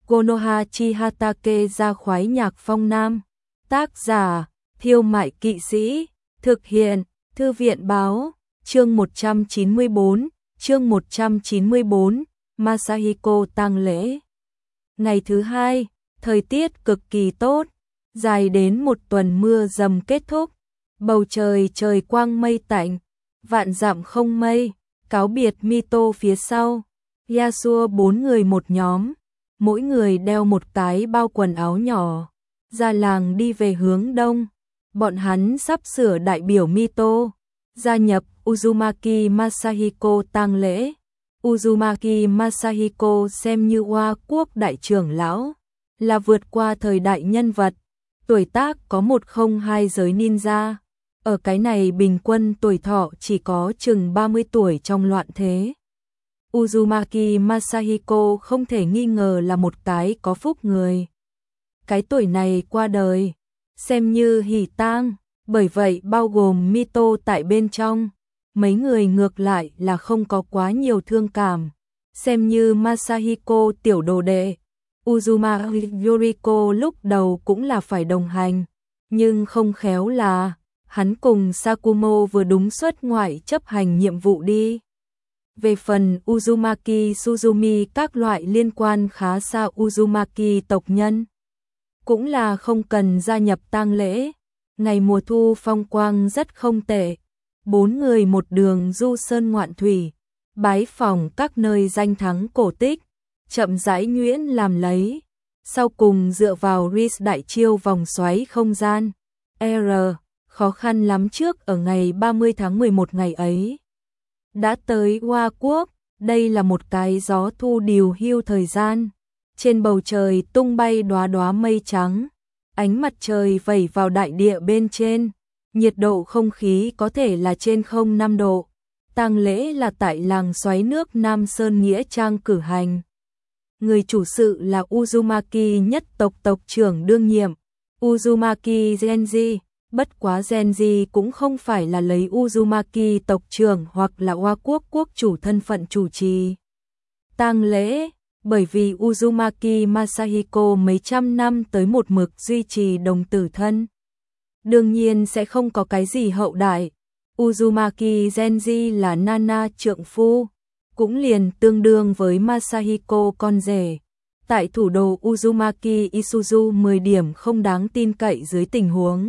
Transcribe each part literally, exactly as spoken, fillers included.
Konoha Chihatake ra khoái nhạc phong nam. Tác giả, Thiêu Mại Kỵ Sĩ. Thực hiện, Thư viện báo. Chương một trăm chín mươi tư, chương một trăm chín mươi tư, Masahiko tang lễ. Ngày thứ hai, thời tiết cực kỳ tốt, dài đến một tuần mưa dầm kết thúc. Bầu trời trời quang mây tạnh, vạn dặm không mây, cáo biệt Mito phía sau. Yasuo bốn người một nhóm, mỗi người đeo một cái bao quần áo nhỏ, ra làng đi về hướng đông. Bọn hắn sắp sửa đại biểu Mito, gia nhập Uzumaki Masahiko tang lễ. Uzumaki Masahiko xem như Hoa Quốc đại trưởng lão, là vượt qua thời đại nhân vật, tuổi tác có một không hai giới ninja. Ở cái này bình quân tuổi thọ chỉ có chừng ba mươi tuổi trong loạn thế. Uzumaki Masahiko không thể nghi ngờ là một cái có phúc người. Cái tuổi này qua đời, xem như hỉ tang, bởi vậy bao gồm Mito tại bên trong. Mấy người ngược lại là không có quá nhiều thương cảm, xem như Masahiko tiểu đồ đệ. Uzumaki Yoriko lúc đầu cũng là phải đồng hành, nhưng không khéo là hắn cùng Sakumo vừa đúng xuất ngoại chấp hành nhiệm vụ đi. Về phần Uzumaki Suzumi các loại liên quan khá xa Uzumaki tộc nhân, cũng là không cần gia nhập tang lễ. Ngày mùa thu phong quang rất không tệ, bốn người một đường du sơn ngoạn thủy, bái phỏng các nơi danh thắng cổ tích, chậm rãi nhuyễn làm lấy. Sau cùng dựa vào Riz đại chiêu vòng xoáy không gian R, khó khăn lắm trước ở ngày ba mươi tháng mười một ngày ấy đã tới Hoa Quốc. Đây là một cái gió thu điều hưu thời gian, trên bầu trời tung bay đóa đóa mây trắng, ánh mặt trời vẩy vào đại địa bên trên, nhiệt độ không khí có thể là trên không năm độ. Tang lễ là tại làng xoáy nước Nam Sơn Nghĩa Trang cử hành. Người chủ sự là Uzumaki nhất tộc tộc trưởng đương nhiệm, Uzumaki Genji. Bất quá Genji cũng không phải là lấy Uzumaki tộc trưởng hoặc là Hoa Quốc quốc chủ thân phận chủ trì tang lễ, bởi vì Uzumaki Masahiko mấy trăm năm tới một mực duy trì đồng tử thân, đương nhiên sẽ không có cái gì hậu đại. Uzumaki Genji là Nana trượng phu, cũng liền tương đương với Masahiko con rể. Tại thủ đô Uzumaki Isuzu mười điểm không đáng tin cậy dưới tình huống,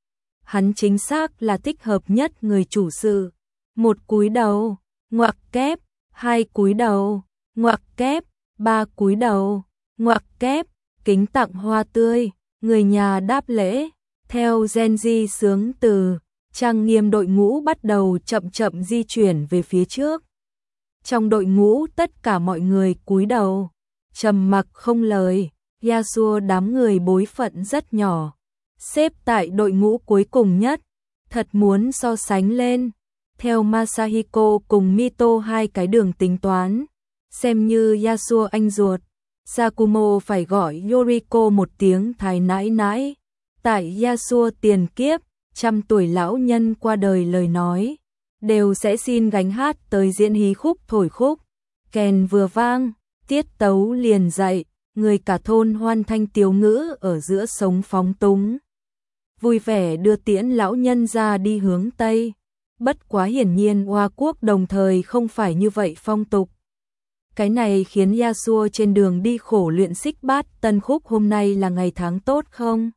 hắn chính xác là thích hợp nhất người chủ sự. Một cúi đầu, ngoặc kép, hai cúi đầu, ngoặc kép, ba cúi đầu, ngoặc kép, kính tặng hoa tươi, người nhà đáp lễ. Theo Genji sướng từ, trang nghiêm đội ngũ bắt đầu chậm chậm di chuyển về phía trước. Trong đội ngũ tất cả mọi người cúi đầu, trầm mặc không lời. Yasuo đám người bối phận rất nhỏ, xếp tại đội ngũ cuối cùng nhất, thật muốn so sánh lên. Theo Masahiko cùng Mito hai cái đường tính toán, xem như Yasuo anh ruột, Sakumo phải gọi Yoriko một tiếng thái nãi nãi. Tại Yasuo tiền kiếp, trăm tuổi lão nhân qua đời lời nói, đều sẽ xin gánh hát tới diễn hí khúc thổi khúc. Kèn vừa vang, tiết tấu liền dậy, người cả thôn hoan thanh tiếu ngữ ở giữa sống phóng túng, vui vẻ đưa tiễn lão nhân ra đi hướng Tây. Bất quá hiển nhiên Hoa Quốc đồng thời không phải như vậy phong tục. Cái này khiến Yasuo trên đường đi khổ luyện xích bát tân khúc hôm nay là ngày tháng tốt không?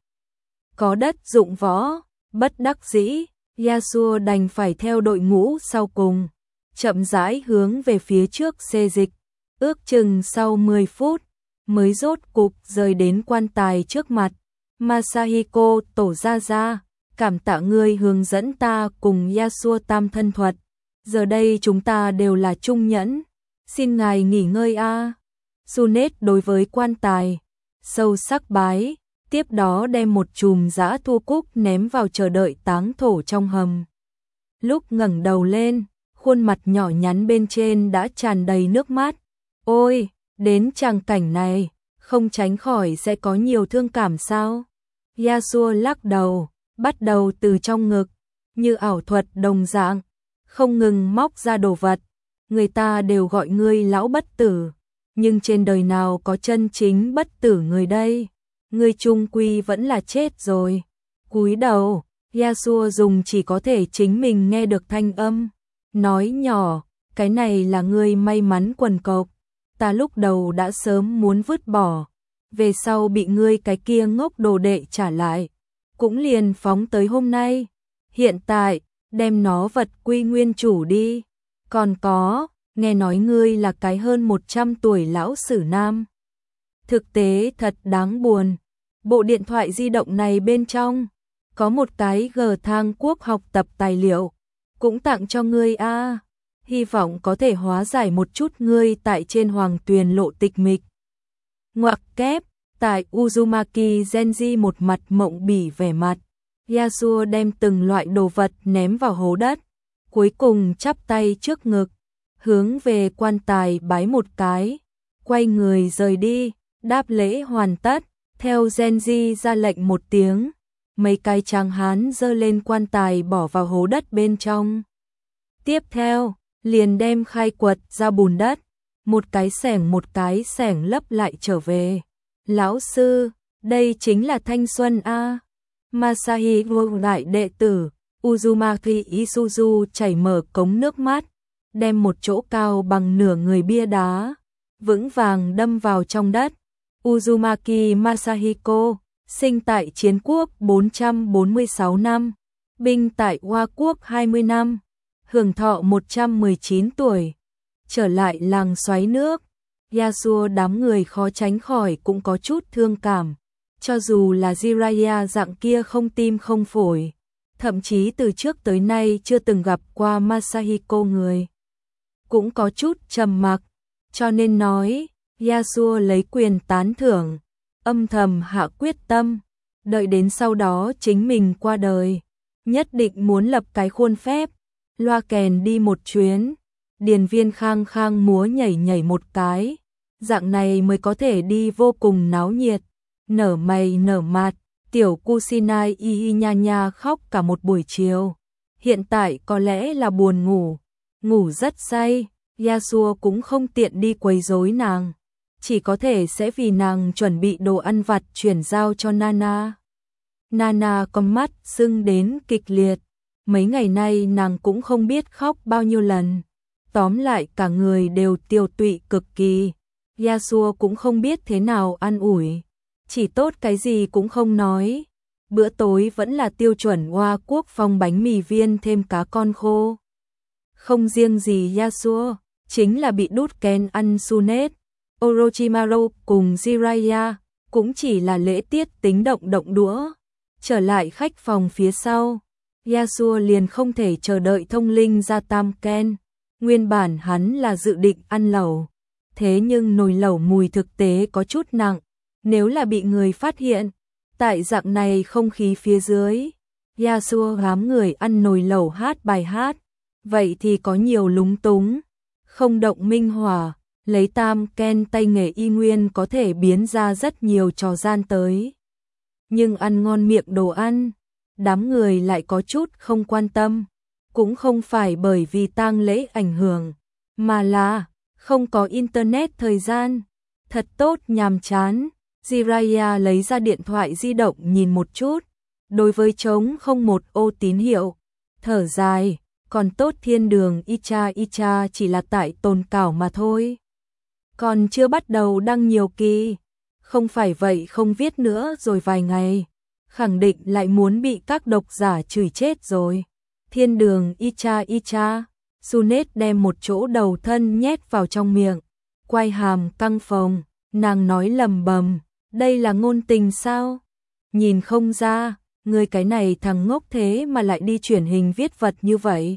Có đất dụng võ, bất đắc dĩ, Yasuo đành phải theo đội ngũ sau cùng, chậm rãi hướng về phía trước xê dịch. Ước chừng sau mười phút, mới rốt cục rời đến quan tài trước mặt. Masahiko tổ ra ra, cảm tạ ngươi hướng dẫn ta cùng Yasuo tam thân thuật. Giờ đây chúng ta đều là trung nhẫn, xin ngài nghỉ ngơi a. À. Sunet đối với quan tài, sâu sắc bái, tiếp đó đem một chùm dã thu cúc ném vào chờ đợi táng thổ trong hầm. Lúc ngẩng đầu lên, khuôn mặt nhỏ nhắn bên trên đã tràn đầy nước mắt. Ôi, đến tràng cảnh này, không tránh khỏi sẽ có nhiều thương cảm sao? Yasuo lắc đầu, bắt đầu từ trong ngực, như ảo thuật đồng dạng, không ngừng móc ra đồ vật. Người ta đều gọi ngươi lão bất tử, nhưng trên đời nào có chân chính bất tử người đây, ngươi chung quy vẫn là chết rồi. Cúi đầu, Yasuo dùng chỉ có thể chính mình nghe được thanh âm, nói nhỏ, cái này là ngươi may mắn quần cộc, ta lúc đầu đã sớm muốn vứt bỏ, về sau bị ngươi cái kia ngốc đồ đệ trả lại, cũng liền phóng tới hôm nay, hiện tại, đem nó vật quy nguyên chủ đi, còn có, nghe nói ngươi là cái hơn một trăm tuổi lão sử nam. Thực tế thật đáng buồn, bộ điện thoại di động này bên trong, có một cái G thang quốc học tập tài liệu, cũng tặng cho ngươi a, hy vọng có thể hóa giải một chút ngươi tại trên hoàng tuyền lộ tịch mịch. Ngoặc kép, tại Uzumaki Genji một mặt mộng bỉ vẻ mặt, Yasuo đem từng loại đồ vật ném vào hố đất, cuối cùng chắp tay trước ngực, hướng về quan tài bái một cái, quay người rời đi, đáp lễ hoàn tất, theo Genji ra lệnh một tiếng, mấy cái tráng hán dơ lên quan tài bỏ vào hố đất bên trong. Tiếp theo, liền đem khai quật ra bùn đất, một cái xẻng một cái xẻng lấp lại trở về. Lão sư, đây chính là thanh xuân a. Masahiro đại đệ tử, Uzumaki Isuzu chảy mở cống nước mắt, đem một chỗ cao bằng nửa người bia đá, vững vàng đâm vào trong đất. Uzumaki Masahiko, sinh tại Chiến quốc bốn trăm bốn mươi sáu năm, binh tại Hoa quốc hai mươi năm, hưởng thọ một trăm mười chín tuổi, trở lại làng xoáy nước. Yasuo đám người khó tránh khỏi cũng có chút thương cảm, cho dù là Jiraiya dạng kia không tim không phổi, thậm chí từ trước tới nay chưa từng gặp qua Masahiko người, cũng có chút trầm mặc, cho nên nói, Yasuo lấy quyền tán thưởng, âm thầm hạ quyết tâm, đợi đến sau đó chính mình qua đời, nhất định muốn lập cái khuôn phép, loa kèn đi một chuyến, điền viên khang khang múa nhảy nhảy một cái, dạng này mới có thể đi vô cùng náo nhiệt, nở mày nở mặt, tiểu Kusinai y y nha nha khóc cả một buổi chiều, hiện tại có lẽ là buồn ngủ, ngủ rất say, Yasuo cũng không tiện đi quấy rối nàng, chỉ có thể sẽ vì nàng chuẩn bị đồ ăn vặt chuyển giao cho Nana. Nana con mắt sưng đến kịch liệt, mấy ngày nay nàng cũng không biết khóc bao nhiêu lần, tóm lại cả người đều tiêu tụy cực kỳ, Yasuo cũng không biết thế nào an ủi, chỉ tốt cái gì cũng không nói, bữa tối vẫn là tiêu chuẩn Hoa quốc phong bánh mì viên thêm cá con khô. Không riêng gì Yasuo, chính là bị đút ken ăn Sunet, Orochimaru cùng Jiraiya, cũng chỉ là lễ tiết tính động động đũa. Trở lại khách phòng phía sau, Yasuo liền không thể chờ đợi thông linh ra tam ken, nguyên bản hắn là dự định ăn lẩu, thế nhưng nồi lẩu mùi thực tế có chút nặng, nếu là bị người phát hiện, tại dạng này không khí phía dưới, Yasuo gám người ăn nồi lẩu hát bài hát, vậy thì có nhiều lúng túng, không động minh hỏa, lấy tam ken tay nghề y nguyên có thể biến ra rất nhiều trò gian tới. Nhưng ăn ngon miệng đồ ăn, đám người lại có chút không quan tâm, cũng không phải bởi vì tang lễ ảnh hưởng, mà là không có internet thời gian, thật tốt nhàm chán. Jiraiya lấy ra điện thoại di động nhìn một chút, đối với trống không một ô tín hiệu, thở dài, còn tốt thiên đường Icha Icha chỉ là tại tồn cảo mà thôi. Còn chưa bắt đầu đăng nhiều kỳ, không phải vậy không viết nữa rồi vài ngày, khẳng định lại muốn bị các độc giả chửi chết rồi. Thiên đường Icha Icha, Sunet đem một chỗ đầu thân nhét vào trong miệng, quay hàm căng phồng, nàng nói lầm bầm, đây là ngôn tình sao? Nhìn không ra, người cái này thằng ngốc thế mà lại đi chuyển hình viết vật như vậy.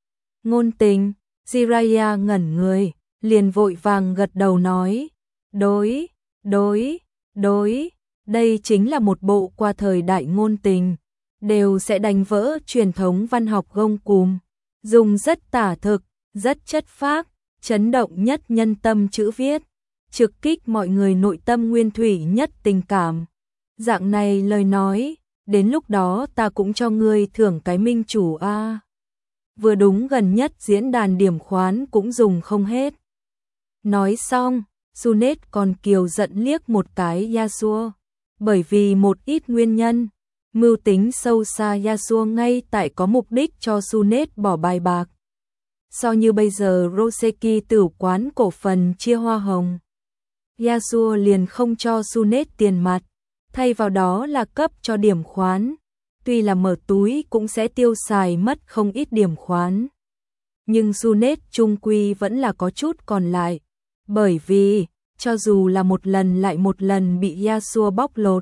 Ngôn tình, Jiraiya ngẩn người, liền vội vàng gật đầu nói, đối, đối, đối, đây chính là một bộ qua thời đại ngôn tình, đều sẽ đánh vỡ truyền thống văn học gông cùm, dùng rất tả thực, rất chất phác, chấn động nhất nhân tâm chữ viết, trực kích mọi người nội tâm nguyên thủy nhất tình cảm. Dạng này lời nói, đến lúc đó ta cũng cho ngươi thưởng cái minh chủ a. À. Vừa đúng gần nhất diễn đàn điểm khoán cũng dùng không hết. Nói xong, Sunet còn kiều giận liếc một cái Yasuo. Bởi vì một ít nguyên nhân, mưu tính sâu xa Yasuo ngay tại có mục đích cho Sunet bỏ bài bạc. So như bây giờ Roseki tử quán cổ phần chia hoa hồng, Yasuo liền không cho Sunet tiền mặt, thay vào đó là cấp cho điểm khoán. Tuy là mở túi cũng sẽ tiêu xài mất không ít điểm khoán. Nhưng Sunet chung quy vẫn là có chút còn lại. Bởi vì, cho dù là một lần lại một lần bị Yasuo bóc lột,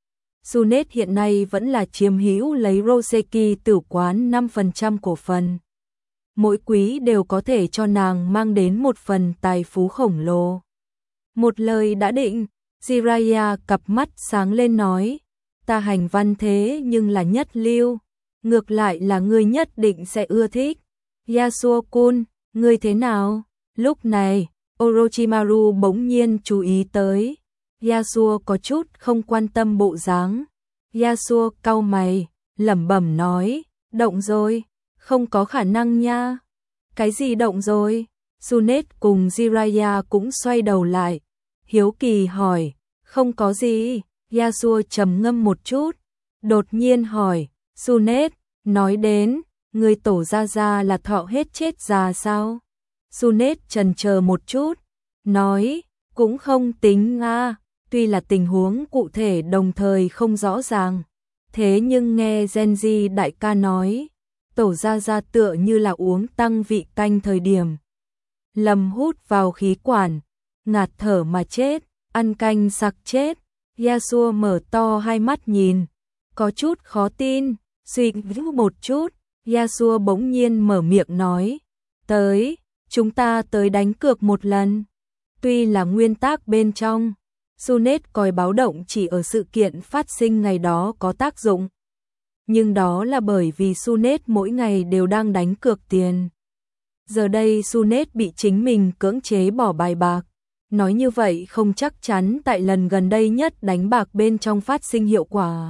Sunet hiện nay vẫn là chiếm hữu lấy Roseki tử quán năm phần trăm cổ phần. Mỗi quý đều có thể cho nàng mang đến một phần tài phú khổng lồ. Một lời đã định, Jiraiya cặp mắt sáng lên nói, ta hành văn thế nhưng là nhất lưu, ngược lại là ngươi nhất định sẽ ưa thích. Yasuo-kun, ngươi thế nào? Lúc này, Orochimaru bỗng nhiên chú ý tới. Yasuo có chút không quan tâm bộ dáng. Yasuo cau mày, lẩm bẩm nói, động rồi, không có khả năng nha. Cái gì động rồi? Sunet cùng Jiraiya cũng xoay đầu lại. Hiếu kỳ hỏi, không có gì. Yasuo trầm ngâm một chút, đột nhiên hỏi, Sunet, nói đến, người tổ gia gia là thọ hết chết già sao? Sunet chần chờ một chút, nói, cũng không tính nga, tuy là tình huống cụ thể đồng thời không rõ ràng. Thế nhưng nghe Genji đại ca nói, tổ gia gia tựa như là uống tăng vị canh thời điểm. Lầm hút vào khí quản, ngạt thở mà chết, ăn canh sặc chết. Yasuo mở to hai mắt nhìn, có chút khó tin, suy nghĩ một chút, Yasuo bỗng nhiên mở miệng nói, tới, chúng ta tới đánh cược một lần. Tuy là nguyên tắc bên trong, Sunet còi báo động chỉ ở sự kiện phát sinh ngày đó có tác dụng. Nhưng đó là bởi vì Sunet mỗi ngày đều đang đánh cược tiền. Giờ đây Sunet bị chính mình cưỡng chế bỏ bài bạc. Nói như vậy không chắc chắn tại lần gần đây nhất đánh bạc bên trong phát sinh hiệu quả.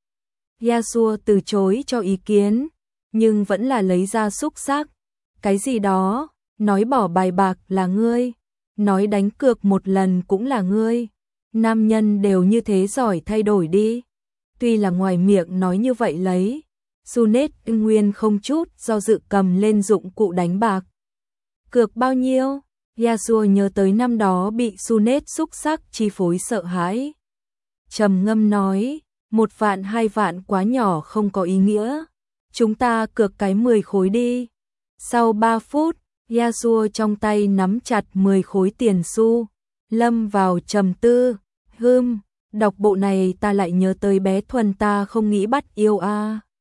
Yasuo từ chối cho ý kiến, nhưng vẫn là lấy ra xúc xắc. Cái gì đó, nói bỏ bài bạc là ngươi, nói đánh cược một lần cũng là ngươi. Nam nhân đều như thế giỏi thay đổi đi. Tuy là ngoài miệng nói như vậy lấy, Sunet nguyên không chút do dự cầm lên dụng cụ đánh bạc. Cược bao nhiêu? Yasuo nhớ tới năm đó bị Sunet xúc xắc chi phối sợ hãi. Trầm ngâm nói, một vạn hai vạn quá nhỏ không có ý nghĩa. Chúng ta cược cái mười khối đi. Sau ba phút, Yasuo trong tay nắm chặt mười khối tiền xu, lâm vào trầm tư. Hừm, đọc bộ này ta lại nhớ tới bé Thuần ta không nghĩ bắt yêu a.